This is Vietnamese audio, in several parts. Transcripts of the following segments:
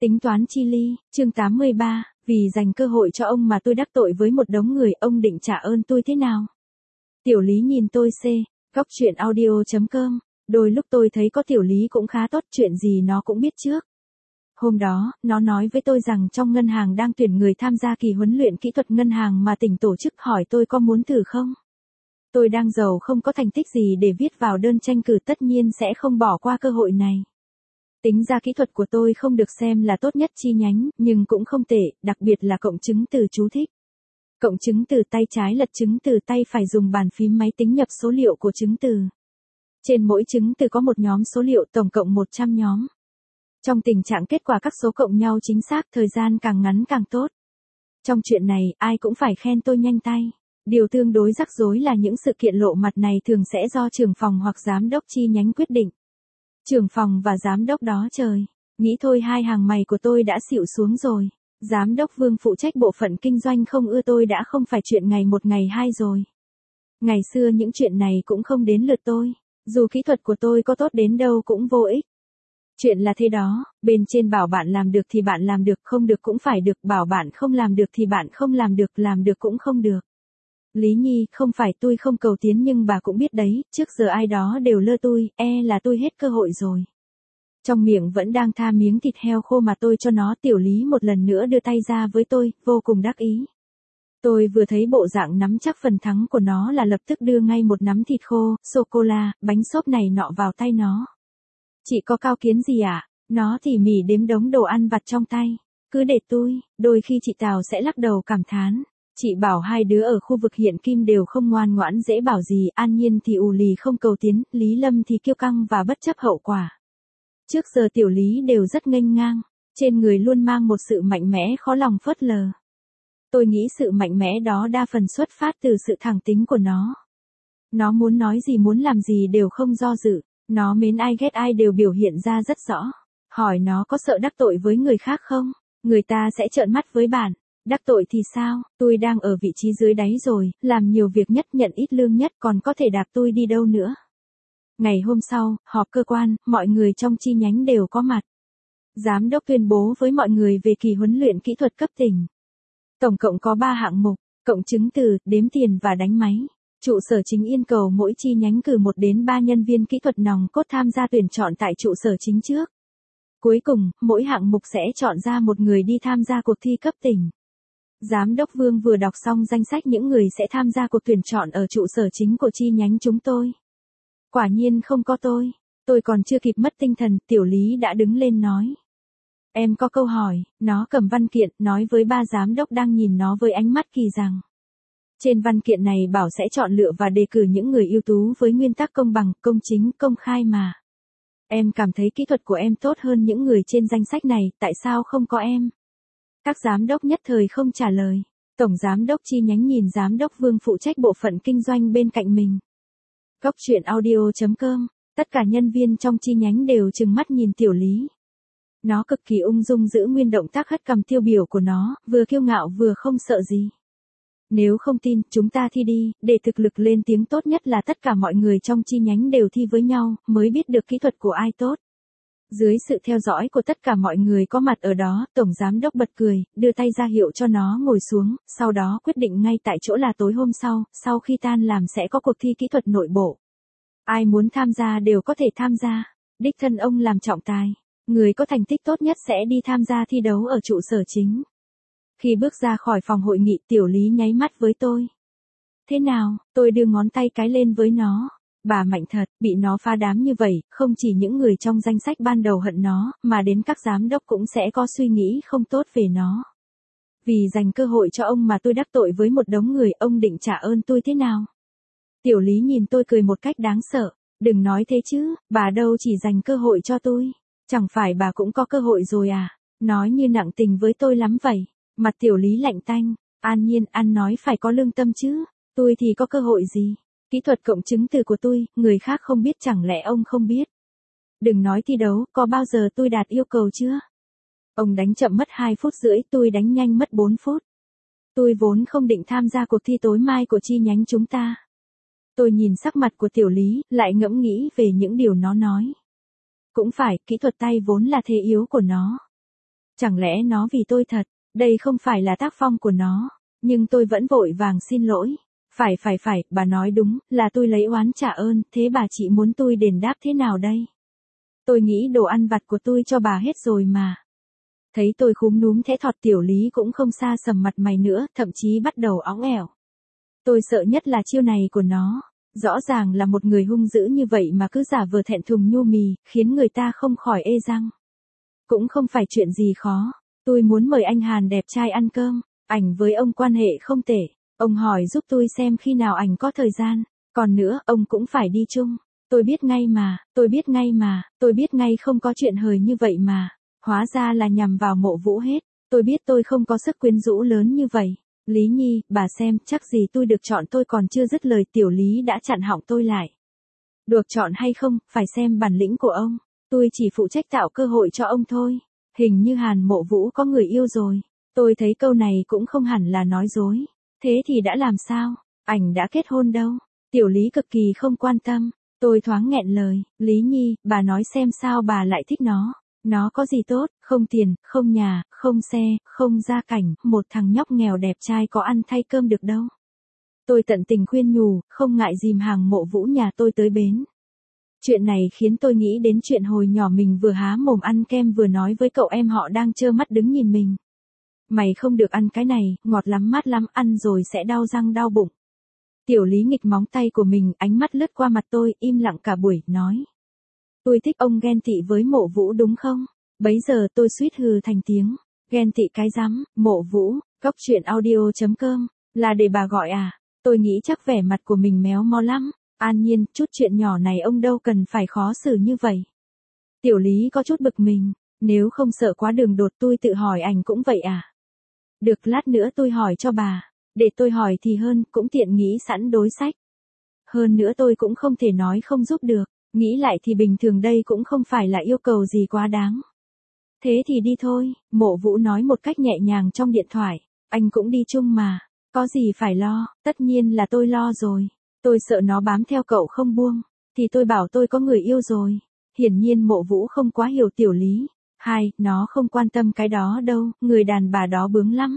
Tính toán chi ly, chương 83, vì dành cơ hội cho ông mà tôi đắc tội với một đống người, ông định trả ơn tôi thế nào? Tiểu Lý nhìn tôi góc chuyện audio.com, đôi lúc tôi thấy có Tiểu Lý cũng khá tốt, chuyện gì nó cũng biết trước. Hôm đó, nó nói với tôi rằng trong ngân hàng đang tuyển người tham gia kỳ huấn luyện kỹ thuật ngân hàng mà tỉnh tổ chức, hỏi tôi có muốn thử không? Tôi đang giàu không có thành tích gì để viết vào đơn tranh cử, tất nhiên sẽ không bỏ qua cơ hội này. Tính ra kỹ thuật của tôi không được xem là tốt nhất chi nhánh, nhưng cũng không tệ, đặc biệt là cộng chứng từ chú thích. Cộng chứng từ tay trái lật chứng từ tay phải dùng bàn phím máy tính nhập số liệu của chứng từ. Trên mỗi chứng từ có một nhóm số liệu, tổng cộng 100 nhóm. Trong tình trạng kết quả các số cộng nhau chính xác, thời gian càng ngắn càng tốt. Trong chuyện này, ai cũng phải khen tôi nhanh tay. Điều tương đối rắc rối là những sự kiện lộ mặt này thường sẽ do trưởng phòng hoặc giám đốc chi nhánh quyết định. Trưởng phòng và giám đốc đó trời, nghĩ thôi hai hàng mày của tôi đã xịu xuống rồi. Giám đốc Vương phụ trách bộ phận kinh doanh không ưa tôi đã không phải chuyện ngày một ngày hai rồi. Ngày xưa những chuyện này cũng không đến lượt tôi, dù kỹ thuật của tôi có tốt đến đâu cũng vô ích. Chuyện là thế đó, bên trên bảo bạn làm được thì bạn làm được, không được cũng phải được, bảo bạn không làm được thì bạn không làm được cũng không được. Lý Nhi, không phải tôi không cầu tiến nhưng bà cũng biết đấy, trước giờ ai đó đều lơ tôi, là tôi hết cơ hội rồi. Trong miệng vẫn đang tha miếng thịt heo khô mà tôi cho nó, Tiểu Lý một lần nữa đưa tay ra với tôi, vô cùng đắc ý. Tôi vừa thấy bộ dạng nắm chắc phần thắng của nó là lập tức đưa ngay một nắm thịt khô, sô-cô-la, bánh xốp này nọ vào tay nó. Chị có cao kiến gì ạ? Nó tỉ mỉ đếm đống đồ ăn vặt trong tay. Cứ để tôi, đôi khi chị Tào sẽ lắc đầu cảm thán. Chị bảo hai đứa ở khu vực hiện kim đều không ngoan ngoãn dễ bảo gì, An Nhiên thì ù lì không cầu tiến, Lý Lâm thì kiêu căng và bất chấp hậu quả. Trước giờ Tiểu Lý đều rất nghênh ngang, trên người luôn mang một sự mạnh mẽ khó lòng phớt lờ. Tôi nghĩ sự mạnh mẽ đó đa phần xuất phát từ sự thẳng tính của nó. Nó muốn nói gì muốn làm gì đều không do dự, nó mến ai ghét ai đều biểu hiện ra rất rõ. Hỏi nó có sợ đắc tội với người khác không? Người ta sẽ trợn mắt với bạn. Đắc tội thì sao, tôi đang ở vị trí dưới đáy rồi, làm nhiều việc nhất nhận ít lương nhất còn có thể đạp tôi đi đâu nữa. Ngày hôm sau, họp cơ quan, mọi người trong chi nhánh đều có mặt. Giám đốc tuyên bố với mọi người về kỳ huấn luyện kỹ thuật cấp tỉnh. Tổng cộng có 3 hạng mục, cộng chứng từ, đếm tiền và đánh máy. Trụ sở chính yêu cầu mỗi chi nhánh cử 1 đến 3 nhân viên kỹ thuật nòng cốt tham gia tuyển chọn tại trụ sở chính trước. Cuối cùng, mỗi hạng mục sẽ chọn ra một người đi tham gia cuộc thi cấp tỉnh. Giám đốc Vương vừa đọc xong danh sách những người sẽ tham gia cuộc tuyển chọn ở trụ sở chính của chi nhánh chúng tôi. Quả nhiên không có tôi còn chưa kịp mất tinh thần, Tiểu Lý đã đứng lên nói. Em có câu hỏi, nó cầm văn kiện, nói với ba giám đốc đang nhìn nó với ánh mắt kỳ rằng. Trên văn kiện này bảo sẽ chọn lựa và đề cử những người ưu tú với nguyên tắc công bằng, công chính, công khai mà. Em cảm thấy kỹ thuật của em tốt hơn những người trên danh sách này, tại sao không có em? Các giám đốc nhất thời không trả lời. Tổng giám đốc chi nhánh nhìn giám đốc Vương phụ trách bộ phận kinh doanh bên cạnh mình. Góc chuyện audio.com, tất cả nhân viên trong chi nhánh đều trừng mắt nhìn Tiểu Lý. Nó cực kỳ ung dung giữ nguyên động tác hất cằm tiêu biểu của nó, vừa kiêu ngạo vừa không sợ gì. Nếu không tin, chúng ta thi đi, để thực lực lên tiếng, tốt nhất là tất cả mọi người trong chi nhánh đều thi với nhau, mới biết được kỹ thuật của ai tốt. Dưới sự theo dõi của tất cả mọi người có mặt ở đó, Tổng Giám đốc bật cười, đưa tay ra hiệu cho nó ngồi xuống, sau đó quyết định ngay tại chỗ là tối hôm sau khi tan làm sẽ có cuộc thi kỹ thuật nội bộ. Ai muốn tham gia đều có thể tham gia, đích thân ông làm trọng tài, người có thành tích tốt nhất sẽ đi tham gia thi đấu ở trụ sở chính. Khi bước ra khỏi phòng hội nghị, Tiểu Lý nháy mắt với tôi. Thế nào, tôi đưa ngón tay cái lên với nó. Bà mạnh thật, bị nó phá đám như vậy, không chỉ những người trong danh sách ban đầu hận nó, mà đến các giám đốc cũng sẽ có suy nghĩ không tốt về nó. Vì dành cơ hội cho ông mà tôi đắc tội với một đống người, ông định trả ơn tôi thế nào? Tiểu Lý nhìn tôi cười một cách đáng sợ. Đừng nói thế chứ, bà đâu chỉ dành cơ hội cho tôi. Chẳng phải bà cũng có cơ hội rồi à? Nói như nặng tình với tôi lắm vậy. Mặt Tiểu Lý lạnh tanh. An Nhiên, ăn nói phải có lương tâm chứ. Tôi thì có cơ hội gì? Kỹ thuật cộng chứng từ của tôi, người khác không biết chẳng lẽ ông không biết. Đừng nói thi đấu, có bao giờ tôi đạt yêu cầu chưa? Ông đánh chậm mất 2 phút rưỡi, tôi đánh nhanh mất 4 phút. Tôi vốn không định tham gia cuộc thi tối mai của chi nhánh chúng ta. Tôi nhìn sắc mặt của Tiểu Lý, lại ngẫm nghĩ về những điều nó nói. Cũng phải, kỹ thuật tay vốn là thế yếu của nó. Chẳng lẽ nó vì tôi thật, đây không phải là tác phong của nó, nhưng tôi vẫn vội vàng xin lỗi. Phải, bà nói đúng, là tôi lấy oán trả ơn, thế bà chị muốn tôi đền đáp thế nào đây? Tôi nghĩ đồ ăn vặt của tôi cho bà hết rồi mà. Thấy tôi khúm núm thẽ thọt, Tiểu Lý cũng không xa sầm mặt mày nữa, thậm chí bắt đầu óng ẻo. Tôi sợ nhất là chiêu này của nó. Rõ ràng là một người hung dữ như vậy mà cứ giả vờ thẹn thùng nhu mì, khiến người ta không khỏi ê răng. Cũng không phải chuyện gì khó. Tôi muốn mời anh Hàn đẹp trai ăn cơm. Ảnh với ông quan hệ không tệ. Ông hỏi giúp tôi xem khi nào ảnh có thời gian. Còn nữa, ông cũng phải đi chung. Tôi biết ngay không có chuyện hời như vậy mà. Hóa ra là nhằm vào Mộ Vũ hết. Tôi biết tôi không có sức quyến rũ lớn như vậy. Lý Nhi, bà xem, chắc gì tôi được chọn, tôi còn chưa dứt lời Tiểu Lý đã chặn họng tôi lại. Được chọn hay không, phải xem bản lĩnh của ông. Tôi chỉ phụ trách tạo cơ hội cho ông thôi. Hình như Hàn Mộ Vũ có người yêu rồi. Tôi thấy câu này cũng không hẳn là nói dối. Thế thì đã làm sao? Ảnh đã kết hôn đâu? Tiểu Lý cực kỳ không quan tâm. Tôi thoáng nghẹn lời. Lý Nhi, bà nói xem sao bà lại thích nó. Nó có gì tốt, không tiền, không nhà, không xe, không gia cảnh, một thằng nhóc nghèo đẹp trai có ăn thay cơm được đâu. Tôi tận tình khuyên nhủ, không ngại dìm hàng Mộ Vũ nhà tôi tới bến. Chuyện này khiến tôi nghĩ đến chuyện hồi nhỏ mình vừa há mồm ăn kem vừa nói với cậu em họ đang trơ mắt đứng nhìn mình. Mày không được ăn cái này, ngọt lắm mát lắm, ăn rồi sẽ đau răng đau bụng. Tiểu Lý nghịch móng tay của mình, ánh mắt lướt qua mặt tôi, im lặng cả buổi, nói. Tôi thích ông ghen tị với Mộ Vũ đúng không? Bấy giờ tôi suýt hừ thành tiếng. Ghen tị cái rắm, Mộ Vũ, góc chuyện audio.com, là để bà gọi à? Tôi nghĩ chắc vẻ mặt của mình méo mó lắm. An Nhiên, chút chuyện nhỏ này ông đâu cần phải khó xử như vậy. Tiểu Lý có chút bực mình. Nếu không sợ quá đường đột tôi tự hỏi ảnh cũng vậy à? Được, lát nữa tôi hỏi cho bà. Để tôi hỏi thì hơn, cũng tiện nghĩ sẵn đối sách. Hơn nữa tôi cũng không thể nói không giúp được. Nghĩ lại thì bình thường đây cũng không phải là yêu cầu gì quá đáng. Thế thì đi thôi, Mộ Vũ nói một cách nhẹ nhàng trong điện thoại. Anh cũng đi chung mà. Có gì phải lo, tất nhiên là tôi lo rồi. Tôi sợ nó bám theo cậu không buông. Thì tôi bảo tôi có người yêu rồi. Hiển nhiên Mộ Vũ không quá hiểu Tiểu Lý. Nó không quan tâm cái đó đâu, người đàn bà đó bướng lắm.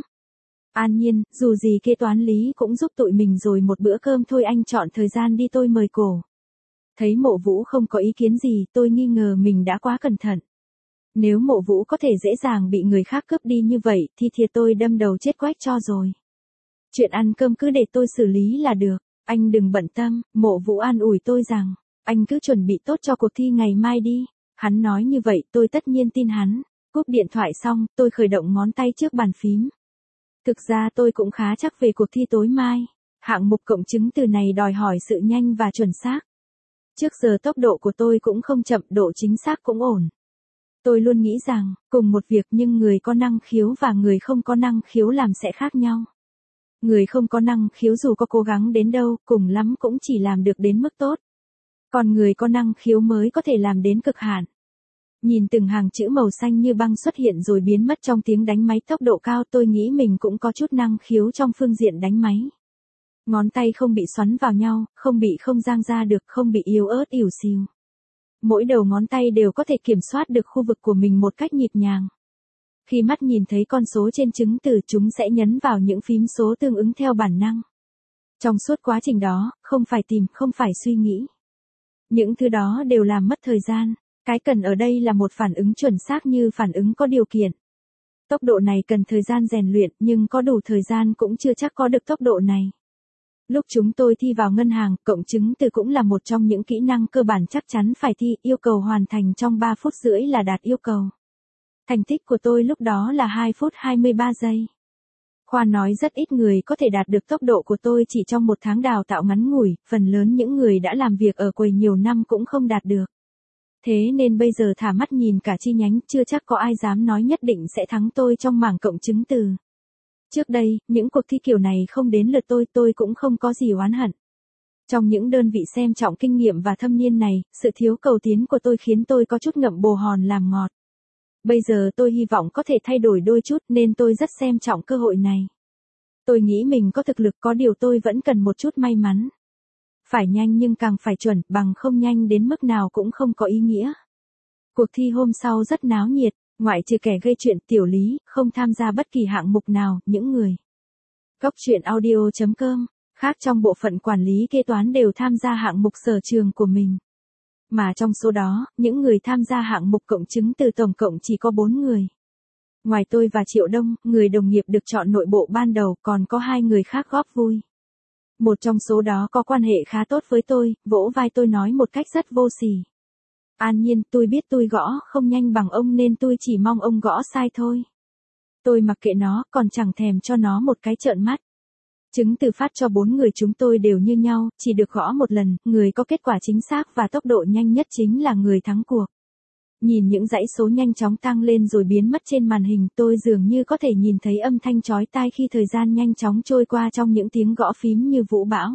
An Nhiên, dù gì kế toán Lý cũng giúp tụi mình rồi, một bữa cơm thôi, anh chọn thời gian đi, tôi mời cổ. Thấy Mộ Vũ không có ý kiến gì, tôi nghi ngờ mình đã quá cẩn thận. Nếu Mộ Vũ có thể dễ dàng bị người khác cướp đi như vậy, thì thiệt tôi đâm đầu chết quách cho rồi. Chuyện ăn cơm cứ để tôi xử lý là được, anh đừng bận tâm. Mộ Vũ an ủi tôi rằng, anh cứ chuẩn bị tốt cho cuộc thi ngày mai đi. Hắn nói như vậy, tôi tất nhiên tin hắn. Cúp điện thoại xong, tôi khởi động ngón tay trước bàn phím. Thực ra tôi cũng khá chắc về cuộc thi tối mai. Hạng mục cộng chứng từ này đòi hỏi sự nhanh và chuẩn xác. Trước giờ tốc độ của tôi cũng không chậm, độ chính xác cũng ổn. Tôi luôn nghĩ rằng, cùng một việc nhưng người có năng khiếu và người không có năng khiếu làm sẽ khác nhau. Người không có năng khiếu dù có cố gắng đến đâu, cùng lắm cũng chỉ làm được đến mức tốt. Còn người có năng khiếu mới có thể làm đến cực hạn. Nhìn từng hàng chữ màu xanh như băng xuất hiện rồi biến mất trong tiếng đánh máy tốc độ cao, tôi nghĩ mình cũng có chút năng khiếu trong phương diện đánh máy. Ngón tay không bị xoắn vào nhau, không bị không giang ra được, không bị yếu ớt ỉu xìu. Mỗi đầu ngón tay đều có thể kiểm soát được khu vực của mình một cách nhịp nhàng. Khi mắt nhìn thấy con số trên chứng từ, chúng sẽ nhấn vào những phím số tương ứng theo bản năng. Trong suốt quá trình đó, không phải tìm, không phải suy nghĩ. Những thứ đó đều làm mất thời gian. Cái cần ở đây là một phản ứng chuẩn xác như phản ứng có điều kiện. Tốc độ này cần thời gian rèn luyện, nhưng có đủ thời gian cũng chưa chắc có được tốc độ này. Lúc chúng tôi thi vào ngân hàng, cộng chứng từ cũng là một trong những kỹ năng cơ bản chắc chắn phải thi, yêu cầu hoàn thành trong 3 phút rưỡi là đạt yêu cầu. Thành tích của tôi lúc đó là 2 phút 23 giây. Khoa nói rất ít người có thể đạt được tốc độ của tôi chỉ trong một tháng đào tạo ngắn ngủi, phần lớn những người đã làm việc ở quầy nhiều năm cũng không đạt được. Thế nên bây giờ thả mắt nhìn cả chi nhánh, chưa chắc có ai dám nói nhất định sẽ thắng tôi trong mảng cộng chứng từ. Trước đây, những cuộc thi kiểu này không đến lượt tôi cũng không có gì oán hận. Trong những đơn vị xem trọng kinh nghiệm và thâm niên này, sự thiếu cầu tiến của tôi khiến tôi có chút ngậm bồ hòn làm ngọt. Bây giờ tôi hy vọng có thể thay đổi đôi chút nên tôi rất xem trọng cơ hội này. Tôi nghĩ mình có thực lực, có điều tôi vẫn cần một chút may mắn. Phải nhanh nhưng càng phải chuẩn, bằng không nhanh đến mức nào cũng không có ý nghĩa. Cuộc thi hôm sau rất náo nhiệt, Ngoại trừ kẻ gây chuyện, Tiểu Lý không tham gia bất kỳ hạng mục nào, những người. Góc truyện audio.com khác trong bộ phận quản lý kế toán đều tham gia hạng mục sở trường của mình. Mà trong số đó, những người tham gia hạng mục cộng chứng từ tổng cộng chỉ có 4 người. Ngoài tôi và Triệu Đông, người đồng nghiệp được chọn nội bộ ban đầu, còn có 2 người khác góp vui. Một trong số đó có quan hệ khá tốt với tôi, vỗ vai tôi nói một cách rất vô sỉ. An Nhiên, tôi biết tôi gõ không nhanh bằng ông nên tôi chỉ mong ông gõ sai thôi. Tôi mặc kệ nó, còn chẳng thèm cho nó một cái trợn mắt. Chứng từ phát cho 4 người chúng tôi đều như nhau, chỉ được gõ một lần, người có kết quả chính xác và tốc độ nhanh nhất chính là người thắng cuộc. Nhìn những dãy số nhanh chóng tăng lên rồi biến mất trên màn hình, tôi dường như có thể nhìn thấy âm thanh chói tai khi thời gian nhanh chóng trôi qua trong những tiếng gõ phím như vũ bão.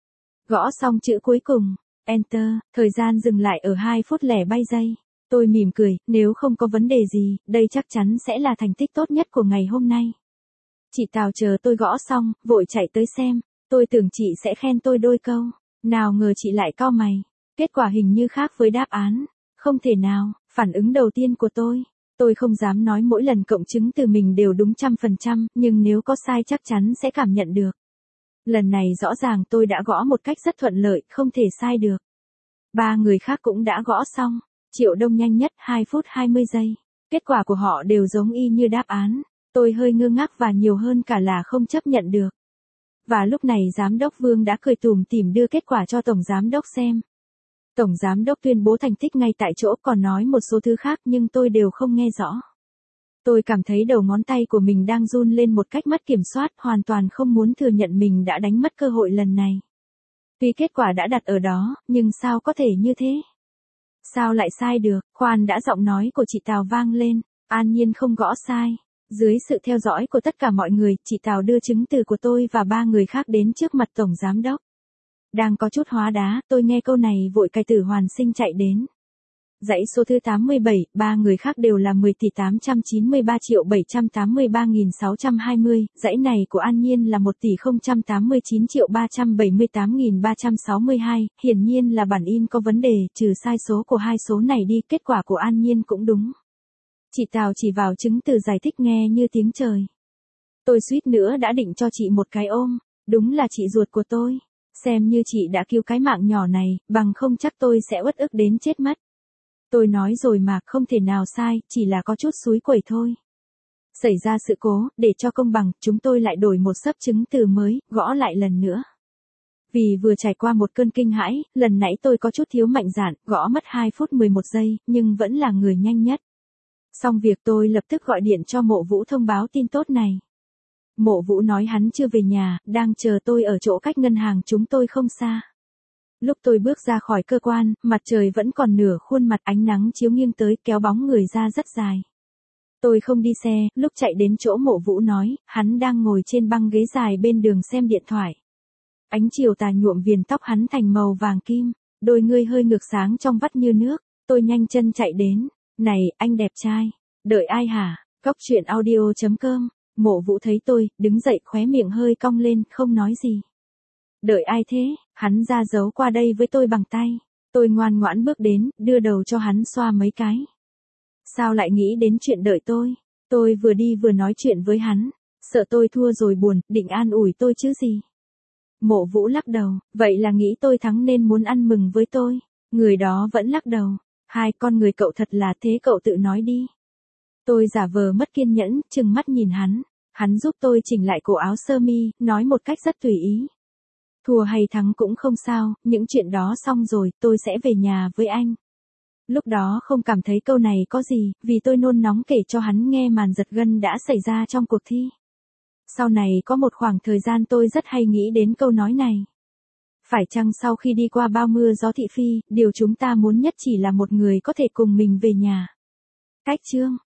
Gõ xong chữ cuối cùng, Enter, thời gian dừng lại ở 2 phút lẻ bay giây. Tôi mỉm cười, nếu không có vấn đề gì, đây chắc chắn sẽ là thành tích tốt nhất của ngày hôm nay. Chị Tào chờ tôi gõ xong, vội chạy tới xem, tôi tưởng chị sẽ khen tôi đôi câu. Nào ngờ chị lại cau mày. Kết quả hình như khác với đáp án. Không thể nào, phản ứng đầu tiên của tôi không dám nói mỗi lần cộng chứng từ mình đều đúng 100%, nhưng nếu có sai chắc chắn sẽ cảm nhận được. Lần này rõ ràng tôi đã gõ một cách rất thuận lợi, không thể sai được. 3 người khác cũng đã gõ xong. Triệu Đông nhanh nhất 2 phút 20 giây. Kết quả của họ đều giống y như đáp án. Tôi hơi ngơ ngác và nhiều hơn cả là không chấp nhận được. Và lúc này giám đốc Vương đã cười tủm tỉm đưa kết quả cho tổng giám đốc xem. Tổng giám đốc tuyên bố thành tích ngay tại chỗ, còn nói một số thứ khác nhưng tôi đều không nghe rõ. Tôi cảm thấy đầu ngón tay của mình đang run lên một cách mất kiểm soát, hoàn toàn không muốn thừa nhận mình đã đánh mất cơ hội lần này. Tuy kết quả đã đặt ở đó, nhưng sao có thể như thế? Sao lại sai được? Khoan đã, giọng nói của chị Tào vang lên. An Nhiên không gõ sai. Dưới sự theo dõi của tất cả mọi người, chị Tào đưa chứng từ của tôi và 3 người khác đến trước mặt tổng giám đốc. Đang có chút hóa đá, tôi nghe câu này vội cài tử hoàn sinh chạy đến. Dãy số thứ 87, 3 người khác đều là 10 tỷ 893 triệu 783.620, dãy này của An Nhiên là 1 tỷ 089 triệu 378.362, hiển nhiên là bản in có vấn đề, trừ sai số của 2 số này đi, kết quả của An Nhiên cũng đúng. Chị Tào chỉ vào chứng từ giải thích nghe như tiếng trời. Tôi suýt nữa đã định cho chị một cái ôm, đúng là chị ruột của tôi. Xem như chị đã cứu cái mạng nhỏ này, bằng không chắc tôi sẽ uất ức đến chết mất. Tôi nói rồi mà, không thể nào sai, chỉ là có chút xúi quẩy thôi. Xảy ra sự cố, để cho công bằng, chúng tôi lại đổi một xấp chứng từ mới, gõ lại lần nữa. Vì vừa trải qua một cơn kinh hãi, lần nãy tôi có chút thiếu mạnh dạn, gõ mất 2 phút 11 giây, nhưng vẫn là người nhanh nhất. Xong việc tôi lập tức gọi điện cho Mộ Vũ thông báo tin tốt này. Mộ Vũ nói hắn chưa về nhà, đang chờ tôi ở chỗ cách ngân hàng chúng tôi không xa. Lúc tôi bước ra khỏi cơ quan, mặt trời vẫn còn nửa khuôn mặt, ánh nắng chiếu nghiêng tới kéo bóng người ra rất dài. Tôi không đi xe, lúc chạy đến chỗ Mộ Vũ nói, hắn đang ngồi trên băng ghế dài bên đường xem điện thoại. Ánh chiều tà nhuộm viền tóc hắn thành màu vàng kim, đôi ngươi hơi ngược sáng trong vắt như nước. Tôi nhanh chân chạy đến. Này, anh đẹp trai. Đợi ai hả? Góc truyện audio.com. Mộ Vũ thấy tôi, đứng dậy, khóe miệng hơi cong lên, không nói gì. Đợi ai thế? Hắn ra dấu qua đây với tôi bằng tay. Tôi ngoan ngoãn bước đến, đưa đầu cho hắn xoa mấy cái. Sao lại nghĩ đến chuyện đợi tôi? Tôi vừa đi vừa nói chuyện với hắn. Sợ tôi thua rồi buồn, định an ủi tôi chứ gì. Mộ Vũ lắc đầu, vậy là nghĩ tôi thắng nên muốn ăn mừng với tôi. Người đó vẫn lắc đầu. Hai con người cậu thật là thế, cậu tự nói đi. Tôi giả vờ mất kiên nhẫn, trừng mắt nhìn hắn. Hắn giúp tôi chỉnh lại cổ áo sơ mi, nói một cách rất tùy ý. Thua hay thắng cũng không sao, những chuyện đó xong rồi, tôi sẽ về nhà với anh. Lúc đó không cảm thấy câu này có gì, vì tôi nôn nóng kể cho hắn nghe màn giật gân đã xảy ra trong cuộc thi. Sau này có một khoảng thời gian tôi rất hay nghĩ đến câu nói này. Phải chăng sau khi đi qua bao mưa gió thị phi, điều chúng ta muốn nhất chỉ là một người có thể cùng mình về nhà. Cách chương